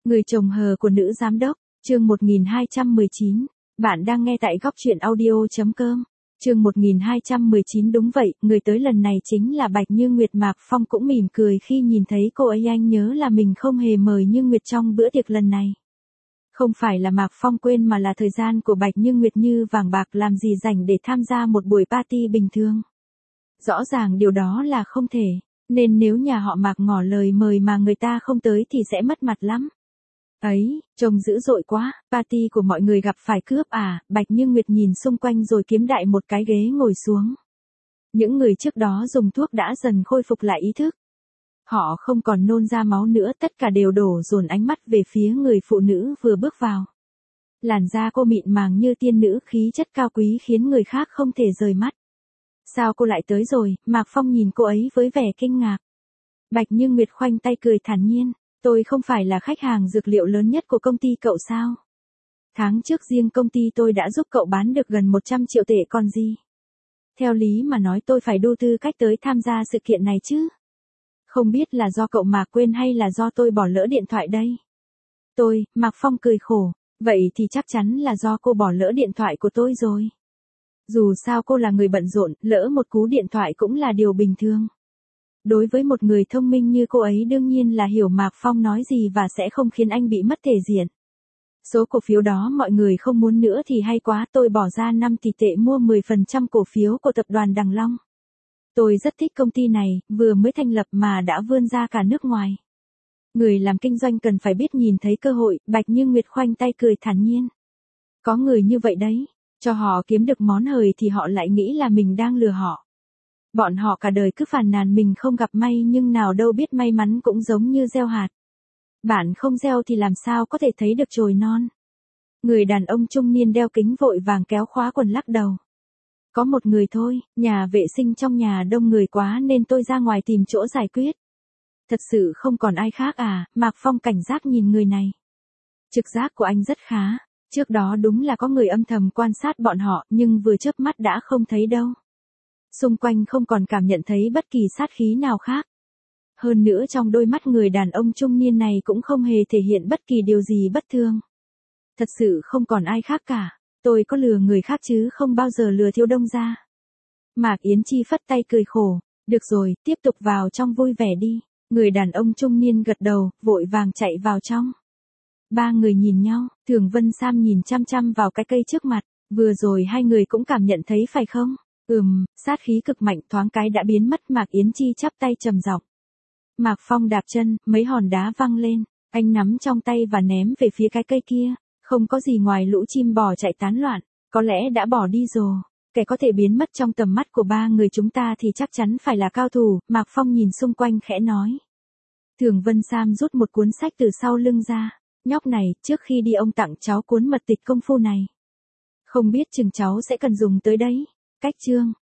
Người chồng hờ của nữ giám đốc, chương 1219. Bạn đang nghe tại góc truyện audio.com. Chương 1219 đúng vậy, người tới lần này chính là Bạch Như Nguyệt. Mạc Phong cũng mỉm cười khi nhìn thấy cô ấy. Anh nhớ là mình không hề mời Như Nguyệt trong bữa tiệc lần này. Không phải là Mạc Phong quên mà là thời gian của Bạch Như Nguyệt như vàng bạc, làm gì rảnh để tham gia một buổi party bình thường. Rõ ràng điều đó là không thể, nên nếu nhà họ Mạc ngỏ lời mời mà người ta không tới thì sẽ mất mặt lắm. Ấy, trông dữ dội quá, party của mọi người gặp phải cướp à? Bạch Như Nguyệt nhìn xung quanh rồi kiếm đại một cái ghế ngồi xuống. Những người trước đó dùng thuốc đã dần khôi phục lại ý thức. Họ không còn nôn ra máu nữa, tất cả đều đổ dồn ánh mắt về phía người phụ nữ vừa bước vào. Làn da cô mịn màng như tiên nữ, khí chất cao quý khiến người khác không thể rời mắt. Sao cô lại tới rồi? Mạc Phong nhìn cô ấy với vẻ kinh ngạc. Bạch Như Nguyệt khoanh tay cười thản nhiên. Tôi không phải là khách hàng dược liệu lớn nhất của công ty cậu sao? Tháng trước riêng công ty tôi đã giúp cậu bán được gần 100 triệu tệ còn gì. Theo lý mà nói tôi phải đủ tư cách tới tham gia sự kiện này chứ. Không biết là do cậu mà quên hay là do tôi bỏ lỡ điện thoại đây? Mạc Phong cười khổ. Vậy thì chắc chắn là do cô bỏ lỡ điện thoại của tôi rồi. Dù sao cô là người bận rộn, lỡ một cú điện thoại cũng là điều bình thường. Đối với một người thông minh như cô ấy đương nhiên là hiểu Mạc Phong nói gì và sẽ không khiến anh bị mất thể diện. Số cổ phiếu đó mọi người không muốn nữa thì hay quá, tôi bỏ ra 5 tỷ tệ mua 10% cổ phiếu của tập đoàn Đằng Long. Tôi rất thích công ty này, vừa mới thành lập mà đã vươn ra cả nước ngoài. Người làm kinh doanh cần phải biết nhìn thấy cơ hội. Bạch Như Nguyệt khoanh tay cười thản nhiên. Có người như vậy đấy, cho họ kiếm được món hời thì họ lại nghĩ là mình đang lừa họ. Bọn họ cả đời cứ phàn nàn mình không gặp may, nhưng nào đâu biết may mắn cũng giống như gieo hạt. Bạn không gieo thì làm sao có thể thấy được chồi non. Người đàn ông trung niên đeo kính vội vàng kéo khóa quần lắc đầu. Có một người thôi, nhà vệ sinh trong nhà đông người quá nên tôi ra ngoài tìm chỗ giải quyết. Thật sự không còn ai khác à? Mạc Phong cảnh giác nhìn người này. Trực giác của anh rất khá. Trước đó đúng là có người âm thầm quan sát bọn họ, nhưng vừa chớp mắt đã không thấy đâu. Xung quanh không còn cảm nhận thấy bất kỳ sát khí nào khác. Hơn nữa trong đôi mắt người đàn ông trung niên này cũng không hề thể hiện bất kỳ điều gì bất thường. Thật sự không còn ai khác cả. Tôi có lừa người khác chứ không bao giờ lừa Thiếu Đông gia. Mạc Yến Chi phất tay cười khổ. Được rồi, tiếp tục vào trong vui vẻ đi. Người đàn ông trung niên gật đầu, vội vàng chạy vào trong. Ba người nhìn nhau, Thường Vân Sam nhìn chăm chăm vào cái cây trước mặt. Vừa rồi hai người cũng cảm nhận thấy phải không? Sát khí cực mạnh thoáng cái đã biến mất. Mạc Yến Chi chắp tay trầm giọng. Mạc Phong đạp chân, mấy hòn đá văng lên, anh nắm trong tay và ném về phía cái cây kia, không có gì ngoài lũ chim bò chạy tán loạn, có lẽ đã bỏ đi rồi. Kẻ có thể biến mất trong tầm mắt của ba người chúng ta thì chắc chắn phải là cao thủ. Mạc Phong nhìn xung quanh khẽ nói. Thường Vân Sam rút một cuốn sách từ sau lưng ra. Nhóc này, trước khi đi ông tặng cháu cuốn mật tịch công phu này. Không biết chừng cháu sẽ cần dùng tới đấy. Cách chương.